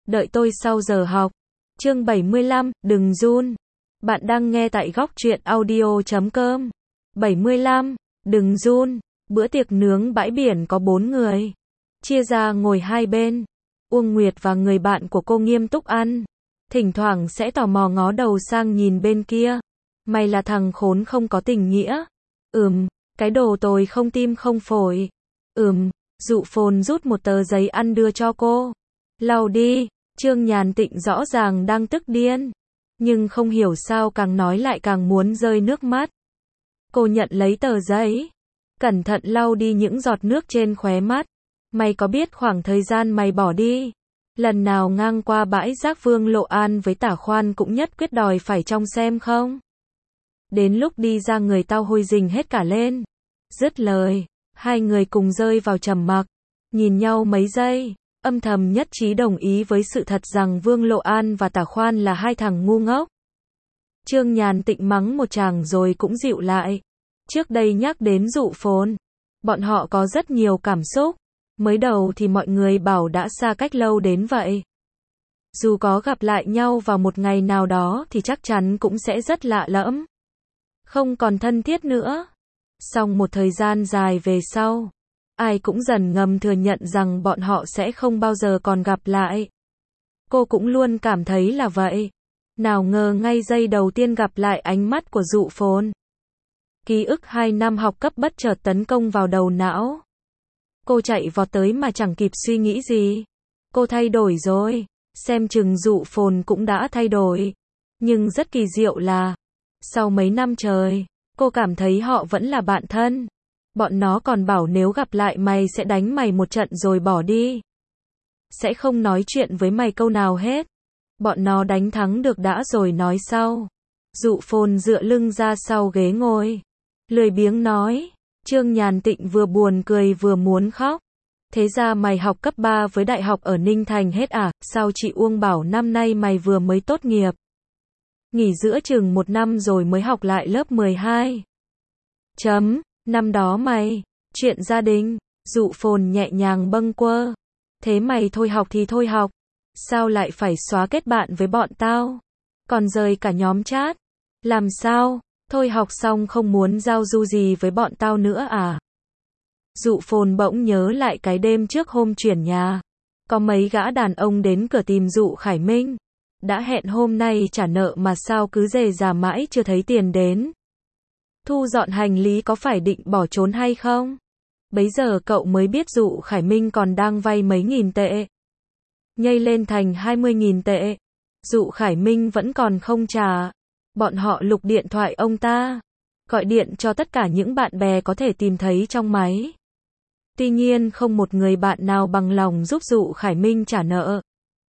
đợi tôi sau giờ học. Chương 75, đừng run. Bạn đang nghe tại góc truyện audio.com. 75, đừng run. Bữa tiệc nướng bãi biển có 4 người. Chia ra ngồi hai bên. Uông Nguyệt và người bạn của cô nghiêm túc ăn. Thỉnh thoảng sẽ tò mò ngó đầu sang nhìn bên kia. Mày là thằng khốn không có tình nghĩa. Cái đồ tồi không tim không phổi. Dụ Phồn rút một tờ giấy ăn đưa cho cô. Lau đi. Trương Nhàn Tịnh rõ ràng đang tức điên. Nhưng không hiểu sao càng nói lại càng muốn rơi nước mắt. Cô nhận lấy tờ giấy. Cẩn thận lau đi những giọt nước trên khóe mắt. Mày có biết khoảng thời gian mày bỏ đi? Lần nào ngang qua bãi rác Vương Lộ An với Tả Khoan cũng nhất quyết đòi phải trông xem không? Đến lúc đi ra người tao hôi rình hết cả lên. Dứt lời, hai người cùng rơi vào trầm mặc, nhìn nhau mấy giây, âm thầm nhất trí đồng ý với sự thật rằng Vương Lộ An và Tả Khoan là hai thằng ngu ngốc. Trương Nhàn Tịnh mắng một tràng rồi cũng dịu lại. Trước đây nhắc đến Dụ Phồn, bọn họ có rất nhiều cảm xúc. Mới đầu thì mọi người bảo đã xa cách lâu đến vậy. Dù có gặp lại nhau vào một ngày nào đó thì chắc chắn cũng sẽ rất lạ lẫm. Không còn thân thiết nữa. Song một thời gian dài về sau, ai cũng dần ngầm thừa nhận rằng bọn họ sẽ không bao giờ còn gặp lại. Cô cũng luôn cảm thấy là vậy. Nào ngờ ngay giây đầu tiên gặp lại ánh mắt của Dụ Phồn, ký ức 2 năm học cấp bất chợt tấn công vào đầu não. Cô chạy vọt tới mà chẳng kịp suy nghĩ gì. Cô thay đổi rồi. Xem chừng Dụ Phồn cũng đã thay đổi. Nhưng rất kỳ diệu là, sau mấy năm trời, cô cảm thấy họ vẫn là bạn thân. Bọn nó còn bảo nếu gặp lại mày sẽ đánh mày một trận rồi bỏ đi. Sẽ không nói chuyện với mày câu nào hết. Bọn nó đánh thắng được đã rồi nói sau. Dụ Phồn dựa lưng ra sau ghế ngồi, lười biếng nói. Trương Nhàn Tịnh vừa buồn cười vừa muốn khóc. Thế ra mày học cấp 3 với đại học ở Ninh Thành hết à? Sao chị Uông bảo năm nay mày vừa mới tốt nghiệp? Nghỉ giữa chừng 1 năm rồi mới học lại lớp 12. Năm đó mày, chuyện gia đình. Dụ Phồn nhẹ nhàng bâng quơ. Thế mày thôi học thì thôi học. Sao lại phải xóa kết bạn với bọn tao? Còn rời cả nhóm chat. Làm sao? Thôi học xong không muốn giao du gì với bọn tao nữa à? Dụ Phồn bỗng nhớ lại cái đêm trước hôm chuyển nhà. Có mấy gã đàn ông đến cửa tìm Dụ Khải Minh. Đã hẹn hôm nay trả nợ mà sao cứ rề rà mãi chưa thấy tiền đến. Thu dọn hành lý có phải định bỏ trốn hay không? Bấy giờ cậu mới biết Dụ Khải Minh còn đang vay mấy nghìn tệ. Nhây lên thành 20.000 tệ. Dụ Khải Minh vẫn còn không trả. Bọn họ lục điện thoại ông ta, gọi điện cho tất cả những bạn bè có thể tìm thấy trong máy. Tuy nhiên không một người bạn nào bằng lòng giúp Dụ Khải Minh trả nợ.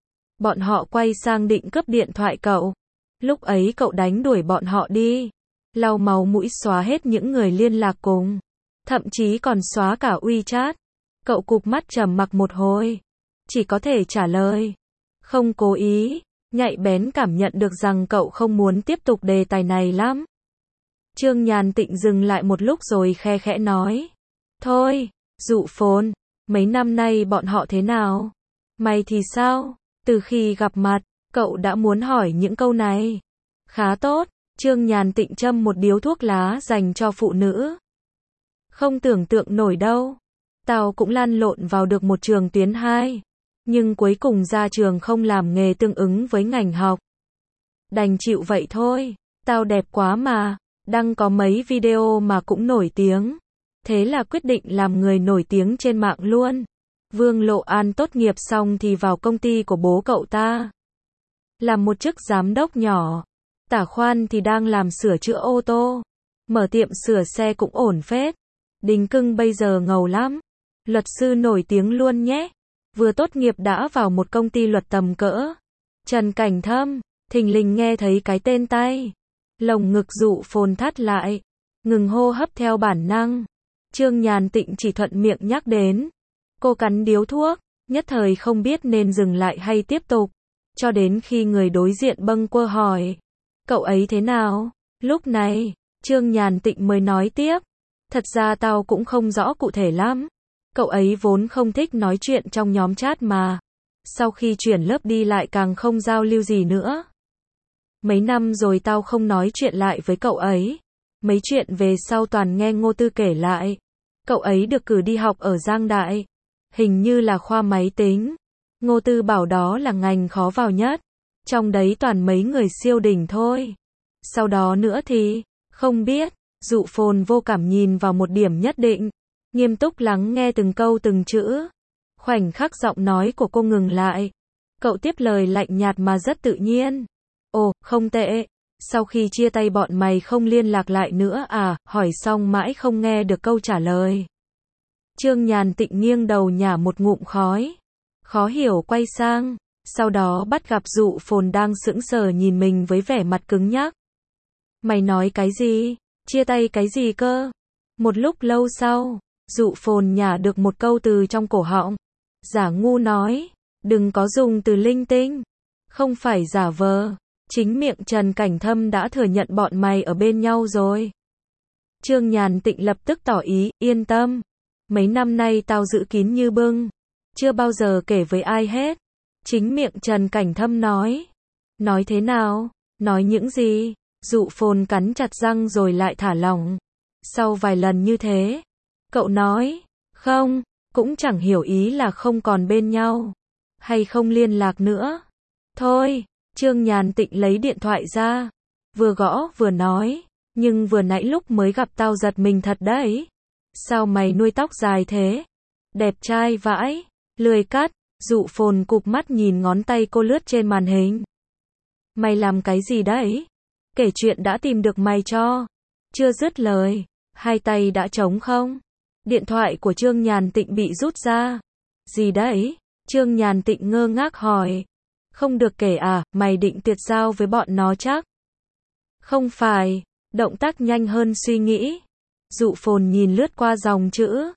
Bọn họ quay sang định cướp điện thoại cậu. Lúc ấy cậu đánh đuổi bọn họ đi, lau máu mũi xóa hết những người liên lạc cùng, thậm chí còn xóa cả WeChat. Cậu cụp mắt trầm mặc một hồi, chỉ có thể trả lời, không cố ý. Nhạy bén cảm nhận được rằng cậu không muốn tiếp tục đề tài này lắm. Trương Nhàn Tịnh dừng lại một lúc rồi khe khẽ nói. Thôi, Dụ Phồn, mấy năm nay bọn họ thế nào? Mày thì sao? Từ khi gặp mặt, cậu đã muốn hỏi những câu này. Khá tốt. Trương Nhàn Tịnh châm một điếu thuốc lá dành cho phụ nữ. Không tưởng tượng nổi đâu. Tao cũng lăn lộn vào được một trường tuyến 2. Nhưng cuối cùng ra trường không làm nghề tương ứng với ngành học. Đành chịu vậy thôi. Tao đẹp quá mà. Đăng có mấy video mà cũng nổi tiếng. Thế là quyết định làm người nổi tiếng trên mạng luôn. Vương Lộ An tốt nghiệp xong thì vào công ty của bố cậu ta. Làm một chức giám đốc nhỏ. Tả Khoan thì đang làm sửa chữa ô tô. Mở tiệm sửa xe cũng ổn phết. Đình Cưng bây giờ ngầu lắm. Luật sư nổi tiếng luôn nhé. Vừa tốt nghiệp đã vào một công ty luật tầm cỡ. Trần Cảnh Thâm, thình lình nghe thấy cái tên tay. Lồng ngực Dụ Phồn thắt lại. Ngừng hô hấp theo bản năng. Trương Nhàn Tịnh chỉ thuận miệng nhắc đến. Cô cắn điếu thuốc, nhất thời không biết nên dừng lại hay tiếp tục. Cho đến khi người đối diện bâng quơ hỏi. Cậu ấy thế nào? Lúc này, Trương Nhàn Tịnh mới nói tiếp. Thật ra tao cũng không rõ cụ thể lắm. Cậu ấy vốn không thích nói chuyện trong nhóm chat mà. Sau khi chuyển lớp đi lại càng không giao lưu gì nữa. Mấy năm rồi tao không nói chuyện lại với cậu ấy. Mấy chuyện về sau toàn nghe Ngô Tư kể lại. Cậu ấy được cử đi học ở Giang Đại. Hình như là khoa máy tính. Ngô Tư bảo đó là ngành khó vào nhất. Trong đấy toàn mấy người siêu đỉnh thôi. Sau đó nữa thì, không biết. Dụ Phồn vô cảm nhìn vào một điểm nhất định. Nghiêm túc lắng nghe từng câu từng chữ. Khoảnh khắc giọng nói của cô ngừng lại. Cậu tiếp lời lạnh nhạt mà rất tự nhiên. Ồ, không tệ. Sau khi chia tay bọn mày không liên lạc lại nữa à? Hỏi xong mãi không nghe được câu trả lời. Trương Nhàn Tịnh nghiêng đầu nhả một ngụm khói. Khó hiểu quay sang. Sau đó bắt gặp Dụ Phồn đang sững sờ nhìn mình với vẻ mặt cứng nhắc. Mày nói cái gì? Chia tay cái gì cơ? Một lúc lâu sau, Dụ Phồn nhả được một câu từ trong cổ họng. Giả ngu nói. Đừng có dùng từ linh tinh. Không phải giả vờ. Chính miệng Trần Cảnh Thâm đã thừa nhận bọn mày ở bên nhau rồi. Trương Nhàn Tịnh lập tức tỏ ý, yên tâm. Mấy năm nay tao giữ kín như bưng. Chưa bao giờ kể với ai hết. Chính miệng Trần Cảnh Thâm nói. Nói thế nào? Nói những gì? Dụ Phồn cắn chặt răng rồi lại thả lỏng. Sau vài lần như thế, cậu nói, không, cũng chẳng hiểu ý là không còn bên nhau. Hay không liên lạc nữa. Thôi. Trương Nhàn Tịnh lấy điện thoại ra, vừa gõ vừa nói, nhưng vừa nãy lúc mới gặp tao giật mình thật đấy. Sao mày nuôi tóc dài thế? Đẹp trai vãi, lười cắt. Dụ Phồn cụp mắt nhìn ngón tay cô lướt trên màn hình. Mày làm cái gì đấy? Kể chuyện đã tìm được mày cho. Chưa dứt lời, hai tay đã trống không? Điện thoại của Trương Nhàn Tịnh bị rút ra. Gì đấy? Trương Nhàn Tịnh ngơ ngác hỏi. Không được kể à, mày định tuyệt giao với bọn nó chắc? Không phải, động tác nhanh hơn suy nghĩ. Dụ Phồn nhìn lướt qua dòng chữ.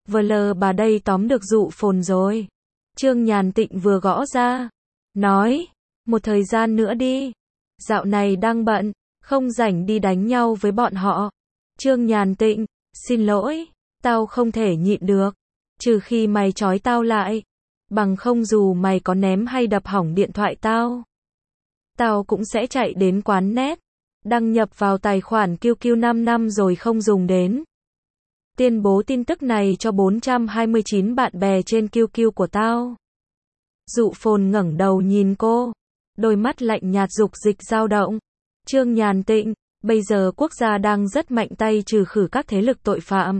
VL bà đây tóm được Dụ Phồn rồi. Trương Nhàn Tịnh vừa gõ ra. Nói, một thời gian nữa đi. Dạo này đang bận, không rảnh đi đánh nhau với bọn họ. Trương Nhàn Tịnh, xin lỗi, tao không thể nhịn được. Trừ khi mày trói tao lại. Bằng không dù mày có ném hay đập hỏng điện thoại tao cũng sẽ chạy đến quán net. Đăng nhập vào tài khoản QQ 5 năm rồi không dùng đến. Tuyên bố tin tức này cho 429 bạn bè trên QQ của tao. Dụ Phồn ngẩng đầu nhìn cô. Đôi mắt lạnh nhạt dục dịch dao động. Trương Nhàn Tịnh, bây giờ quốc gia đang rất mạnh tay trừ khử các thế lực tội phạm.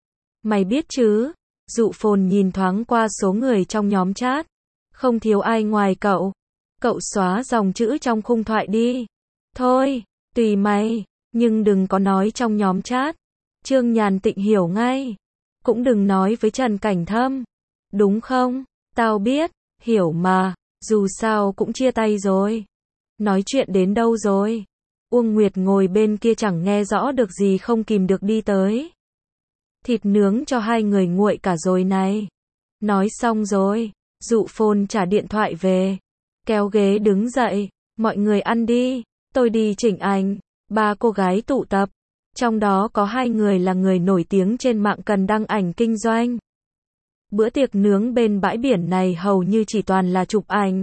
Mày biết chứ? Dụ Phồn nhìn thoáng qua số người trong nhóm chat. Không thiếu ai ngoài cậu. Cậu xóa dòng chữ trong khung thoại đi. Thôi, tùy mày, nhưng đừng có nói trong nhóm chat. Trương Nhàn Tịnh hiểu ngay. Cũng đừng nói với Trần Cảnh Thâm. Đúng không? Tao biết, hiểu mà, dù sao cũng chia tay rồi. Nói chuyện đến đâu rồi? Uông Nguyệt ngồi bên kia chẳng nghe rõ được gì không kìm được đi tới. Thịt nướng cho hai người nguội cả rồi này. Nói xong rồi, Dụ Phồn trả điện thoại về. Kéo ghế đứng dậy, mọi người ăn đi, tôi đi chỉnh ảnh. Ba cô gái tụ tập. Trong đó có hai người là người nổi tiếng trên mạng cần đăng ảnh kinh doanh. Bữa tiệc nướng bên bãi biển này hầu như chỉ toàn là chụp ảnh.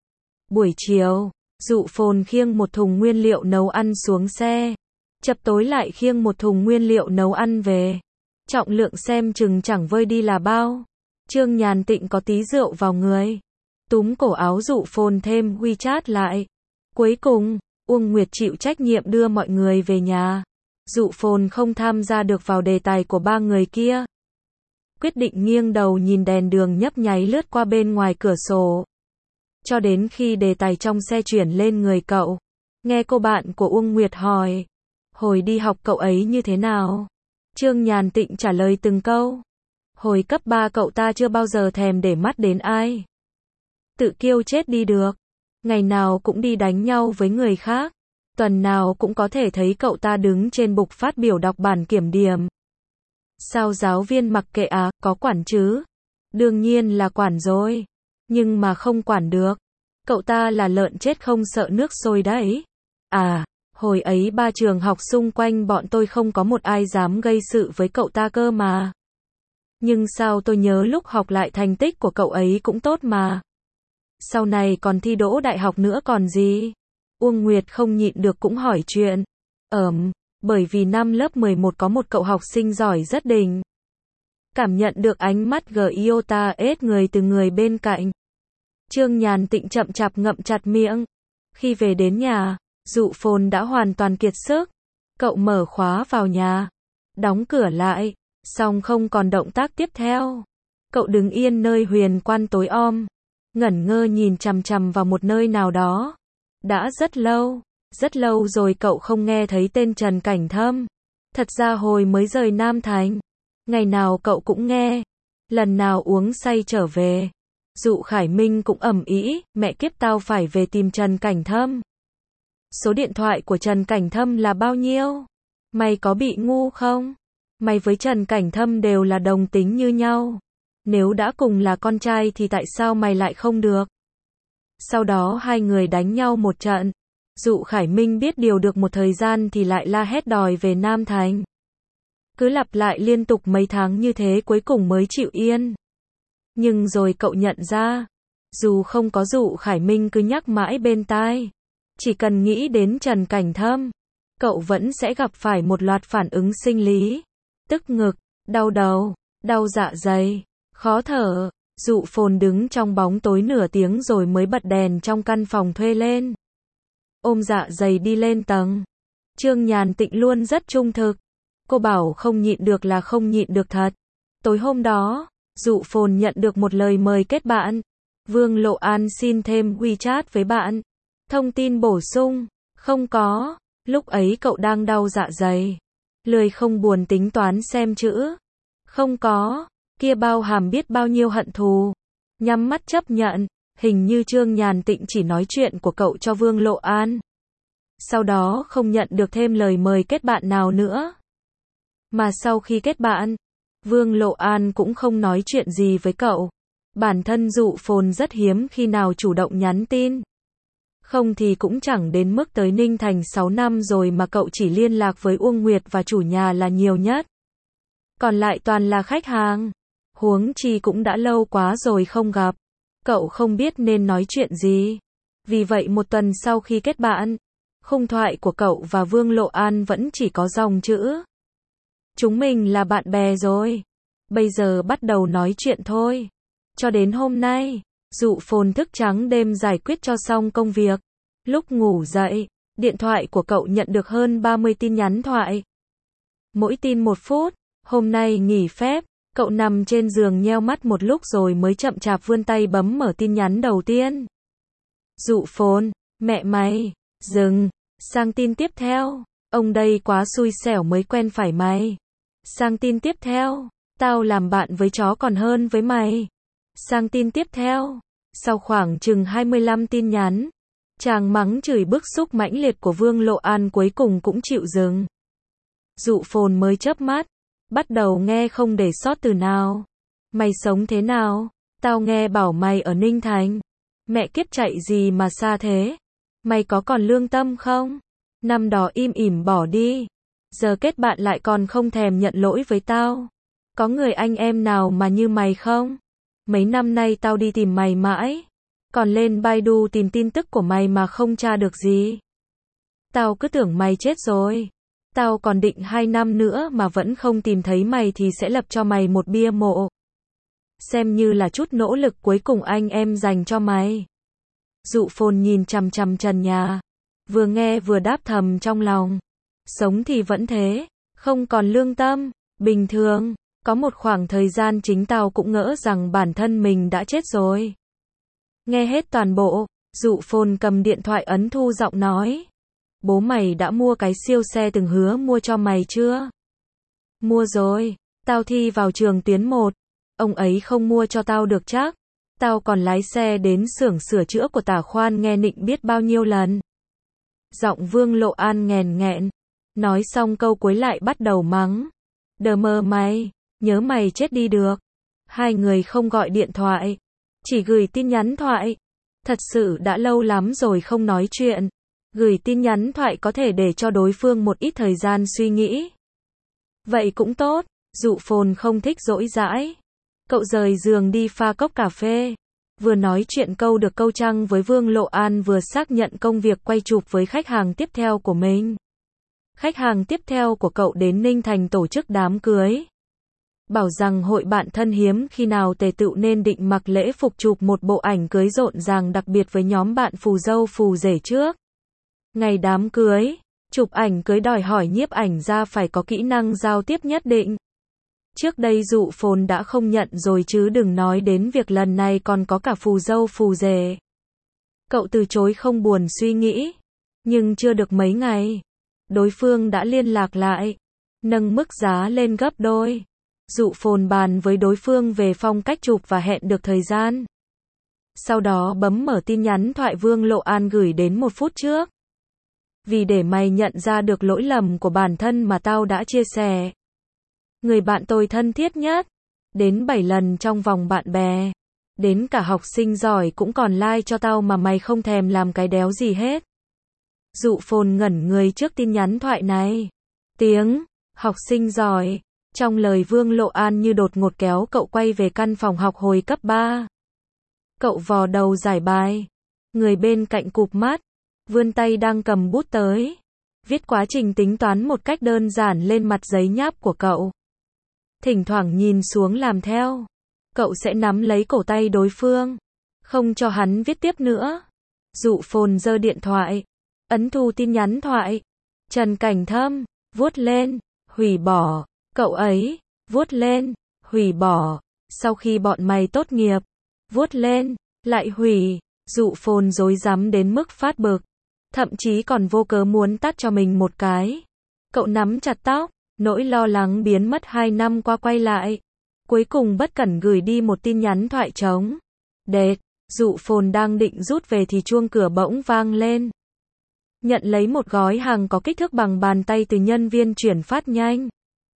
Buổi chiều, Dụ Phồn khiêng một thùng nguyên liệu nấu ăn xuống xe. Chập tối lại khiêng một thùng nguyên liệu nấu ăn về. Trọng lượng xem chừng chẳng vơi đi là bao. Trương Nhàn Tịnh có tí rượu vào người. Túm cổ áo Dụ Phồn thêm WeChat lại. Cuối cùng, Uông Nguyệt chịu trách nhiệm đưa mọi người về nhà. Dụ Phồn không tham gia được vào đề tài của ba người kia. Quyết định nghiêng đầu nhìn đèn đường nhấp nháy lướt qua bên ngoài cửa sổ. Cho đến khi đề tài trong xe chuyển lên người cậu. Nghe cô bạn của Uông Nguyệt hỏi. Hồi đi học cậu ấy như thế nào? Trương Nhàn Tịnh trả lời từng câu. Hồi cấp 3 cậu ta chưa bao giờ thèm để mắt đến ai. Tự kiêu chết đi được. Ngày nào cũng đi đánh nhau với người khác. Tuần nào cũng có thể thấy cậu ta đứng trên bục phát biểu đọc bản kiểm điểm. Sao giáo viên mặc kệ à, có quản chứ? Đương nhiên là quản rồi. Nhưng mà không quản được. Cậu ta là lợn chết không sợ nước sôi đấy. À, hồi ấy ba trường học xung quanh bọn tôi không có một ai dám gây sự với cậu ta cơ mà. Nhưng sao tôi nhớ lúc học lại thành tích của cậu ấy cũng tốt mà. Sau này còn thi đỗ đại học nữa còn gì. Uông Nguyệt không nhịn được cũng hỏi chuyện. Bởi vì năm lớp 11 có một cậu học sinh giỏi rất đỉnh. Cảm nhận được ánh mắt Giota ết người từ người bên cạnh. Trương Nhàn Tịnh chậm chạp ngậm chặt miệng. Khi về đến nhà, Dụ Phồn đã hoàn toàn kiệt sức. Cậu mở khóa vào nhà, đóng cửa lại, xong không còn động tác tiếp theo. Cậu đứng yên nơi huyền quan tối om, ngẩn ngơ nhìn chằm chằm vào một nơi nào đó. Đã rất lâu rồi cậu không nghe thấy tên Trần Cảnh Thâm. Thật ra hồi mới rời Nam Thành, ngày nào cậu cũng nghe. Lần nào uống say trở về, Dụ Khải Minh cũng ầm ĩ, mẹ kiếp tao phải về tìm Trần Cảnh Thâm. Số điện thoại của Trần Cảnh Thâm là bao nhiêu? Mày có bị ngu không? Mày với Trần Cảnh Thâm đều là đồng tính như nhau. Nếu đã cùng là con trai thì tại sao mày lại không được? Sau đó hai người đánh nhau một trận. Dụ Khải Minh biết điều được một thời gian thì lại la hét đòi về Nam Thành. Cứ lặp lại liên tục mấy tháng như thế cuối cùng mới chịu yên. Nhưng rồi cậu nhận ra, dù không có Dụ Khải Minh cứ nhắc mãi bên tai, chỉ cần nghĩ đến Trần Cảnh Thâm, cậu vẫn sẽ gặp phải một loạt phản ứng sinh lý. Tức ngực, đau đầu, đau dạ dày, khó thở. Dụ Phồn đứng trong bóng tối nửa tiếng rồi mới bật đèn trong căn phòng thuê lên. Ôm dạ dày đi lên tầng. Trương Nhàn Tịnh luôn rất trung thực. Cô bảo không nhịn được là không nhịn được thật. Tối hôm đó, Dụ Phồn nhận được một lời mời kết bạn. Vương Lộ An xin thêm WeChat với bạn. Thông tin bổ sung, không có. Lúc ấy cậu đang đau dạ dày, lười không buồn tính toán xem chữ. Không có, kia bao hàm biết bao nhiêu hận thù. Nhắm mắt chấp nhận, hình như Trương Nhàn Tịnh chỉ nói chuyện của cậu cho Vương Lộ An. Sau đó không nhận được thêm lời mời kết bạn nào nữa. Mà sau khi kết bạn, Vương Lộ An cũng không nói chuyện gì với cậu. Bản thân Dụ Phồn rất hiếm khi nào chủ động nhắn tin. Không thì cũng chẳng đến mức tới Ninh Thành 6 năm rồi mà cậu chỉ liên lạc với Uông Nguyệt và chủ nhà là nhiều nhất. Còn lại toàn là khách hàng. Huống chi cũng đã lâu quá rồi không gặp. Cậu không biết nên nói chuyện gì. Vì vậy một tuần sau khi kết bạn, khung thoại của cậu và Vương Lộ An vẫn chỉ có dòng chữ. Chúng mình là bạn bè rồi. Bây giờ bắt đầu nói chuyện thôi. Cho đến hôm nay, Dụ Phồn thức trắng đêm giải quyết cho xong công việc. Lúc ngủ dậy, điện thoại của cậu nhận được hơn 30 tin nhắn thoại. Mỗi tin 1 phút. Hôm nay nghỉ phép, cậu nằm trên giường nheo mắt một lúc rồi mới chậm chạp vươn tay bấm mở tin nhắn đầu tiên. Dụ Phồn, mẹ mày, dừng, sang tin tiếp theo. Ông đây quá xui xẻo mới quen phải mày. Sang tin tiếp theo, tao làm bạn với chó còn hơn với mày. Sang tin tiếp theo, sau khoảng chừng 25 tin nhắn, tràng mắng chửi bức xúc mãnh liệt của Vương Lộ An cuối cùng cũng chịu dừng. Dụ Phồn mới chớp mắt, bắt đầu nghe không để sót từ nào. Mày sống thế nào? Tao nghe bảo mày ở Ninh Thành. Mẹ kiếp chạy gì mà xa thế? Mày có còn lương tâm không? Năm đó im ỉm bỏ đi. Giờ kết bạn lại còn không thèm nhận lỗi với tao. Có người anh em nào mà như mày không? Mấy năm nay tao đi tìm mày mãi. Còn lên Baidu tìm tin tức của mày mà không tra được gì. Tao cứ tưởng mày chết rồi. Tao còn định 2 năm nữa mà vẫn không tìm thấy mày thì sẽ lập cho mày một bia mộ. Xem như là chút nỗ lực cuối cùng anh em dành cho mày. Dụ Phồn nhìn chằm chằm trần nhà. Vừa nghe vừa đáp thầm trong lòng. Sống thì vẫn thế. Không còn lương tâm. Bình thường. Có một khoảng thời gian chính tao cũng ngỡ rằng bản thân mình đã chết rồi. Nghe hết toàn bộ, Dụ Phồn cầm điện thoại ấn thu giọng nói. Bố mày đã mua cái siêu xe từng hứa mua cho mày chưa? Mua rồi, tao thi vào trường tuyến 1. Ông ấy không mua cho tao được chắc. Tao còn lái xe đến xưởng sửa chữa của Tả Khoan nghe nịnh biết bao nhiêu lần. Giọng Vương Lộ An nghèn nghẹn. Nói xong câu cuối lại bắt đầu mắng. Đờ mờ mày, nhớ mày chết đi được. Hai người không gọi điện thoại, chỉ gửi tin nhắn thoại. Thật sự đã lâu lắm rồi không nói chuyện. Gửi tin nhắn thoại có thể để cho đối phương một ít thời gian suy nghĩ. Vậy cũng tốt, Dụ Phồn không thích dỗi dãi. Cậu rời giường đi pha cốc cà phê. Vừa nói chuyện câu được câu trăng với Vương Lộ An vừa xác nhận công việc quay chụp với khách hàng tiếp theo của mình. Khách hàng tiếp theo của cậu đến Ninh Thành tổ chức đám cưới. Bảo rằng hội bạn thân hiếm khi nào tề tựu nên định mặc lễ phục chụp một bộ ảnh cưới rộn ràng đặc biệt với nhóm bạn phù dâu phù rể trước. Ngày đám cưới, chụp ảnh cưới đòi hỏi nhiếp ảnh gia phải có kỹ năng giao tiếp nhất định. Trước đây Dụ Phồn đã không nhận rồi chứ đừng nói đến việc lần này còn có cả phù dâu phù rể. Cậu từ chối không buồn suy nghĩ. Nhưng chưa được mấy ngày, đối phương đã liên lạc lại, nâng mức giá lên gấp đôi. Dụ Phồn bàn với đối phương về phong cách chụp và hẹn được thời gian. Sau đó bấm mở tin nhắn thoại Vương Lộ An gửi đến 1 phút trước. Vì để mày nhận ra được lỗi lầm của bản thân mà tao đã chia sẻ. Người bạn tôi thân thiết nhất, đến 7 lần trong vòng bạn bè, đến cả học sinh giỏi cũng còn like cho tao mà mày không thèm làm cái đéo gì hết. Dụ Phồn ngẩn người trước tin nhắn thoại này. Tiếng học sinh giỏi trong lời Vương Lộ An như đột ngột kéo cậu quay về căn phòng học hồi cấp 3. Cậu vò đầu giải bài. Người bên cạnh cụp mắt, vươn tay đang cầm bút tới. Viết quá trình tính toán một cách đơn giản lên mặt giấy nháp của cậu. Thỉnh thoảng nhìn xuống làm theo. Cậu sẽ nắm lấy cổ tay đối phương, không cho hắn viết tiếp nữa. Dụ Phồn giơ điện thoại, ấn thu tin nhắn thoại. Trần Cảnh Thâm, vuốt lên, hủy bỏ. Cậu ấy, vuốt lên, hủy bỏ. Sau khi bọn mày tốt nghiệp, vuốt lên, lại hủy. Dụ Phồn rối rắm đến mức phát bực, thậm chí còn vô cớ muốn tát cho mình một cái. Cậu nắm chặt tóc, nỗi lo lắng biến mất 2 năm qua quay lại. Cuối cùng bất cẩn gửi đi một tin nhắn thoại trống. Đệt, Dụ Phồn đang định rút về thì chuông cửa bỗng vang lên. Nhận lấy một gói hàng có kích thước bằng bàn tay từ nhân viên chuyển phát nhanh.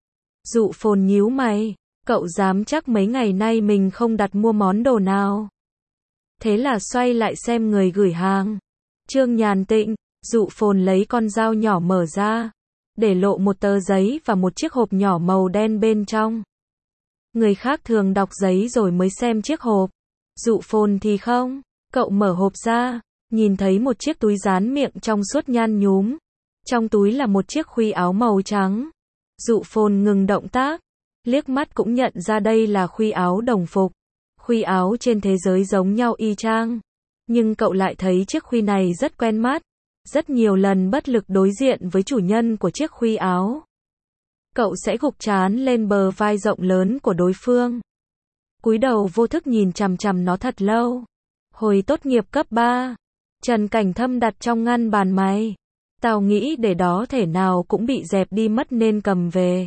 Dụ Phồn nhíu mày, cậu dám chắc mấy ngày nay mình không đặt mua món đồ nào. Thế là xoay lại xem người gửi hàng. Trương Nhàn Tịnh. Dụ Phồn lấy con dao nhỏ mở ra, để lộ một tờ giấy và một chiếc hộp nhỏ màu đen bên trong. Người khác thường đọc giấy rồi mới xem chiếc hộp. Dụ Phồn thì không. Cậu mở hộp ra, nhìn thấy một chiếc túi dán miệng trong suốt nhăn nhúm. Trong túi là một chiếc khuy áo màu trắng. Dụ Phồn ngừng động tác, liếc mắt cũng nhận ra đây là khuy áo đồng phục. Khuy áo trên thế giới giống nhau y chang. Nhưng cậu lại thấy chiếc khuy này rất quen mắt. Rất nhiều lần bất lực đối diện với chủ nhân của chiếc khuy áo, cậu sẽ gục trán lên bờ vai rộng lớn của đối phương. Cúi đầu vô thức nhìn chằm chằm nó thật lâu. Hồi tốt nghiệp cấp 3, Trần Cảnh Thâm đặt trong ngăn bàn mày. Tao nghĩ để đó thể nào cũng bị dẹp đi mất nên cầm về.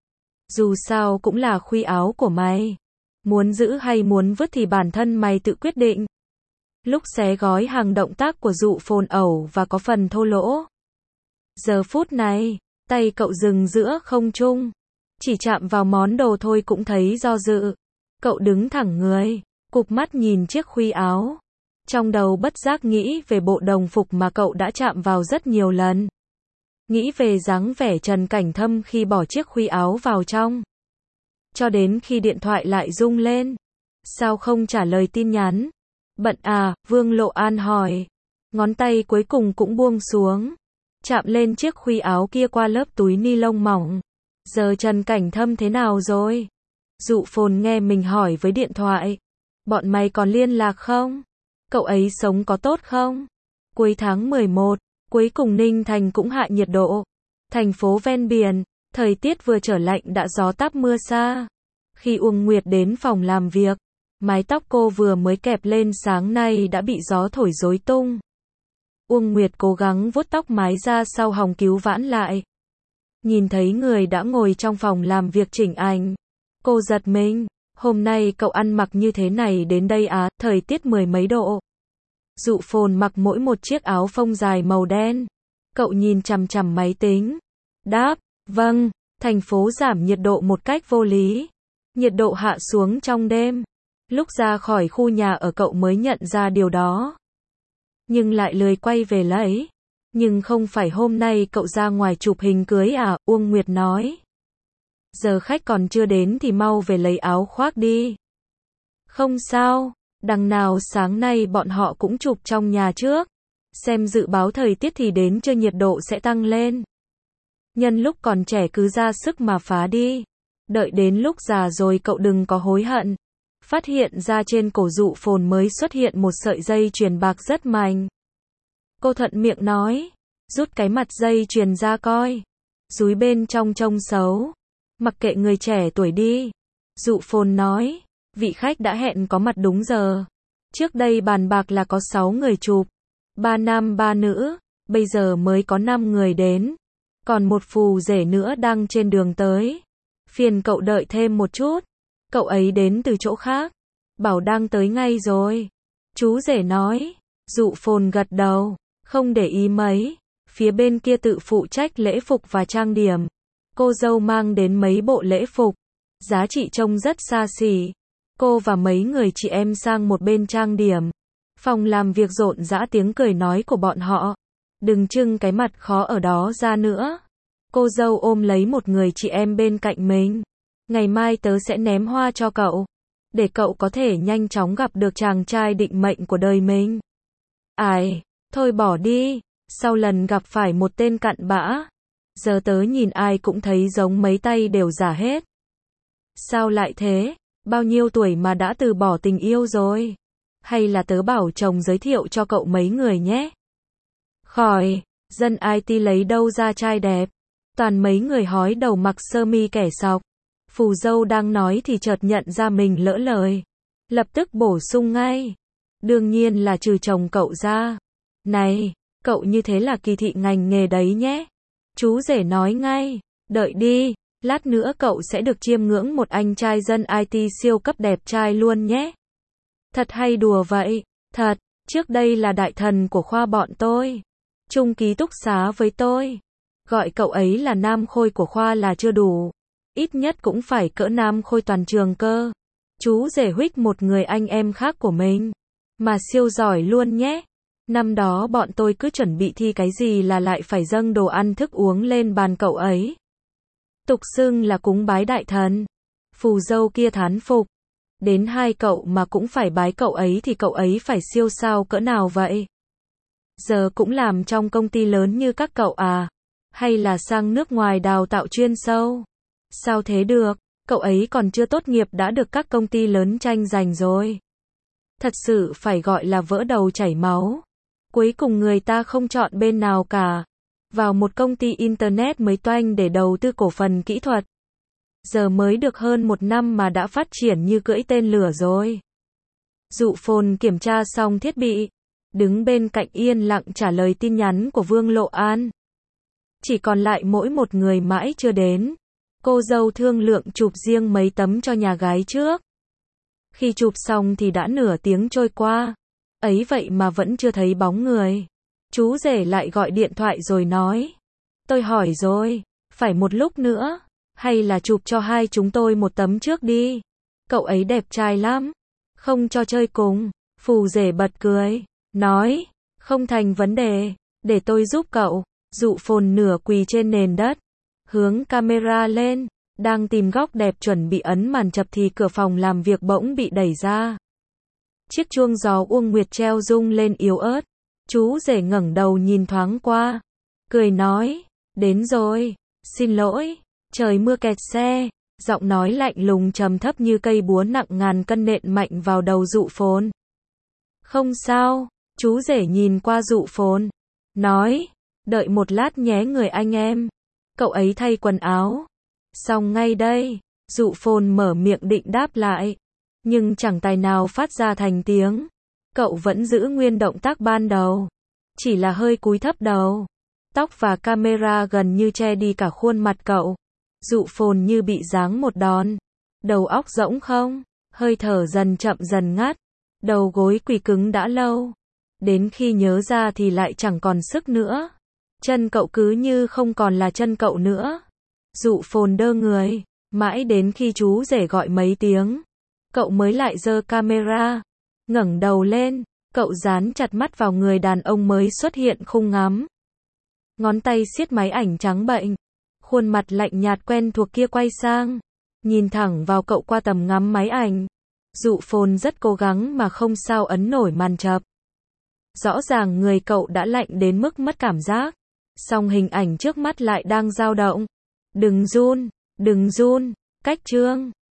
Dù sao cũng là khuy áo của mày. Muốn giữ hay muốn vứt thì bản thân mày tự quyết định. Lúc xé gói hàng động tác của Dụ Phồn ẩu và có phần thô lỗ. Giờ phút này, tay cậu dừng giữa không trung. Chỉ chạm vào món đồ thôi cũng thấy do dự. Cậu đứng thẳng người, cụp mắt nhìn chiếc khuy áo. Trong đầu bất giác nghĩ về bộ đồng phục mà cậu đã chạm vào rất nhiều lần. Nghĩ về dáng vẻ Trần Cảnh Thâm khi bỏ chiếc khuy áo vào trong. Cho đến khi điện thoại lại rung lên. Sao không trả lời tin nhắn? Bận à, Vương Lộ An hỏi. Ngón tay cuối cùng cũng buông xuống, chạm lên chiếc khuy áo kia qua lớp túi ni lông mỏng. Giờ Trần Cảnh Thâm thế nào rồi? Dụ Phồn nghe mình hỏi với điện thoại. Bọn mày còn liên lạc không? Cậu ấy sống có tốt không? Cuối tháng 11, cuối cùng Ninh Thành cũng hạ nhiệt độ. Thành phố ven biển, thời tiết vừa trở lạnh đã gió táp mưa xa. Khi Uông Nguyệt đến phòng làm việc, mái tóc cô vừa mới kẹp lên sáng nay đã bị gió thổi rối tung. Uông Nguyệt cố gắng vuốt tóc mái ra sau hòng cứu vãn lại. Nhìn thấy người đã ngồi trong phòng làm việc chỉnh ảnh. Cô giật mình, hôm nay cậu ăn mặc như thế này đến đây à, thời tiết 10 mấy độ. Dụ Phồn mặc mỗi một chiếc áo phông dài màu đen. Cậu nhìn chằm chằm máy tính. Đáp, vâng, thành phố giảm nhiệt độ một cách vô lý. Nhiệt độ hạ xuống trong đêm. Lúc ra khỏi khu nhà ở cậu mới nhận ra điều đó. Nhưng lại lười quay về lấy. Nhưng không phải hôm nay cậu ra ngoài chụp hình cưới à, Uông Nguyệt nói. Giờ khách còn chưa đến thì mau về lấy áo khoác đi. Không sao, Đằng nào sáng nay bọn họ cũng chụp trong nhà trước. Xem dự báo thời tiết thì đến trưa nhiệt độ sẽ tăng lên. Nhân lúc còn trẻ cứ ra sức mà phá đi. Đợi đến lúc già rồi cậu đừng có hối hận. Phát hiện ra trên cổ Dụ Phồn mới xuất hiện một sợi dây chuyền bạc rất mảnh. Cô thuận miệng nói, rút cái mặt dây chuyền ra coi. Dúi bên trong trông xấu. Mặc kệ người trẻ tuổi đi. Dụ Phồn nói, vị khách đã hẹn có mặt đúng giờ. Trước đây bàn bạc là có 6 người chụp. 3 nam 3 nữ, bây giờ mới có 5 người đến. Còn một phù rể nữa đang trên đường tới. Phiền cậu đợi thêm một chút. Cậu ấy đến từ chỗ khác. Bảo đang tới ngay rồi. Chú rể nói. Dụ Phồn gật đầu. Không để ý mấy. Phía bên kia tự phụ trách lễ phục và trang điểm. Cô dâu mang đến mấy bộ lễ phục. Giá trị trông rất xa xỉ. Cô và mấy người chị em sang một bên trang điểm. Phòng làm việc rộn rã tiếng cười nói của bọn họ. Đừng trưng cái mặt khó ở đó ra nữa. Cô dâu ôm lấy một người chị em bên cạnh mình. Ngày mai tớ sẽ ném hoa cho cậu. Để cậu có thể nhanh chóng gặp được chàng trai định mệnh của đời mình. Ai, thôi bỏ đi. Sau lần gặp phải một tên cặn bã. Giờ tớ nhìn ai cũng thấy giống mấy tay đều giả hết. Sao lại thế? Bao nhiêu tuổi mà đã từ bỏ tình yêu rồi? Hay là tớ bảo chồng giới thiệu cho cậu mấy người nhé? Khỏi, dân IT lấy đâu ra trai đẹp? Toàn mấy người hói đầu mặc sơ mi kẻ sọc. Phù dâu đang nói thì chợt nhận ra mình lỡ lời. Lập tức bổ sung ngay. Đương nhiên là trừ chồng cậu ra. Này, cậu như thế là kỳ thị ngành nghề đấy nhé. Chú rể nói ngay. Đợi đi, lát nữa cậu sẽ được chiêm ngưỡng một anh trai dân IT siêu cấp đẹp trai luôn nhé. Thật hay đùa vậy? Thật, trước đây là đại thần của khoa bọn tôi. Chung ký túc xá với tôi. Gọi cậu ấy là nam khôi của khoa là chưa đủ. Ít nhất cũng phải cỡ nam khôi toàn trường cơ. Chú rể huých một người anh em khác của mình. Mà siêu giỏi luôn nhé. Năm đó bọn tôi cứ chuẩn bị thi cái gì là lại phải dâng đồ ăn thức uống lên bàn cậu ấy. Tục xưng là cúng bái đại thần. Phù dâu kia thán phục. Đến hai cậu mà cũng phải bái cậu ấy thì cậu ấy phải siêu sao cỡ nào vậy? Giờ cũng làm trong công ty lớn như các cậu à? Hay là sang nước ngoài đào tạo chuyên sâu? Sao thế được? Cậu ấy còn chưa tốt nghiệp đã được các công ty lớn tranh giành rồi. Thật sự phải gọi là vỡ đầu chảy máu. Cuối cùng người ta không chọn bên nào cả. Vào một công ty internet mới toanh để đầu tư cổ phần kỹ thuật. Giờ mới được hơn 1 năm mà đã phát triển như cưỡi tên lửa rồi. Dụ Phồn kiểm tra xong thiết bị. Đứng bên cạnh yên lặng trả lời tin nhắn của Vương Lộ An. Chỉ còn lại mỗi một người mãi chưa đến. Cô dâu thương lượng chụp riêng mấy tấm cho nhà gái trước. Khi chụp xong thì đã nửa tiếng trôi qua. Ấy vậy mà vẫn chưa thấy bóng người. Chú rể lại gọi điện thoại rồi nói. Tôi hỏi rồi, phải một lúc nữa. Hay là chụp cho hai chúng tôi một tấm trước đi. Cậu ấy đẹp trai lắm. Không cho chơi cùng. Phù rể bật cười. Nói, không thành vấn đề. Để tôi giúp cậu. Dụ Phồn nửa quỳ trên nền đất. Hướng camera lên. Đang tìm góc đẹp chuẩn bị ấn màn chập thì cửa phòng làm việc bỗng bị đẩy ra. Chiếc chuông gió Uông Nguyệt treo rung lên yếu ớt. Chú rể ngẩng đầu nhìn thoáng qua. Cười nói, đến rồi. Xin lỗi. Trời mưa kẹt xe. Giọng nói lạnh lùng trầm thấp như cây búa nặng ngàn cân nện mạnh vào đầu Dụ Phồn. Không sao. Chú rể nhìn qua Dụ Phồn. Nói, đợi một lát nhé người anh em. Cậu ấy thay quần áo. Xong ngay đây. Dụ Phồn mở miệng định đáp lại. Nhưng chẳng tài nào phát ra thành tiếng. Cậu vẫn giữ nguyên động tác ban đầu. Chỉ là hơi cúi thấp đầu. Tóc và camera gần như che đi cả khuôn mặt cậu. Dụ Phồn như bị giáng một đòn. Đầu óc rỗng không? Hơi thở dần chậm dần ngắt. Đầu gối quỳ cứng đã lâu. Đến khi nhớ ra thì lại chẳng còn sức nữa. Chân cậu cứ như không còn là chân cậu nữa. Dụ Phồn đơ người. Mãi đến khi chú rể gọi mấy tiếng. Cậu mới lại giơ camera. Ngẩng đầu lên. Cậu dán chặt mắt vào người đàn ông mới xuất hiện khung ngắm. Ngón tay siết máy ảnh trắng bệch. Khuôn mặt lạnh nhạt quen thuộc kia quay sang. Nhìn thẳng vào cậu qua tầm ngắm máy ảnh. Dụ Phồn rất cố gắng mà không sao ấn nổi màn chập. Rõ ràng người cậu đã lạnh đến mức mất cảm giác. Song hình ảnh trước mắt lại đang dao động. Đừng run, cách Trương.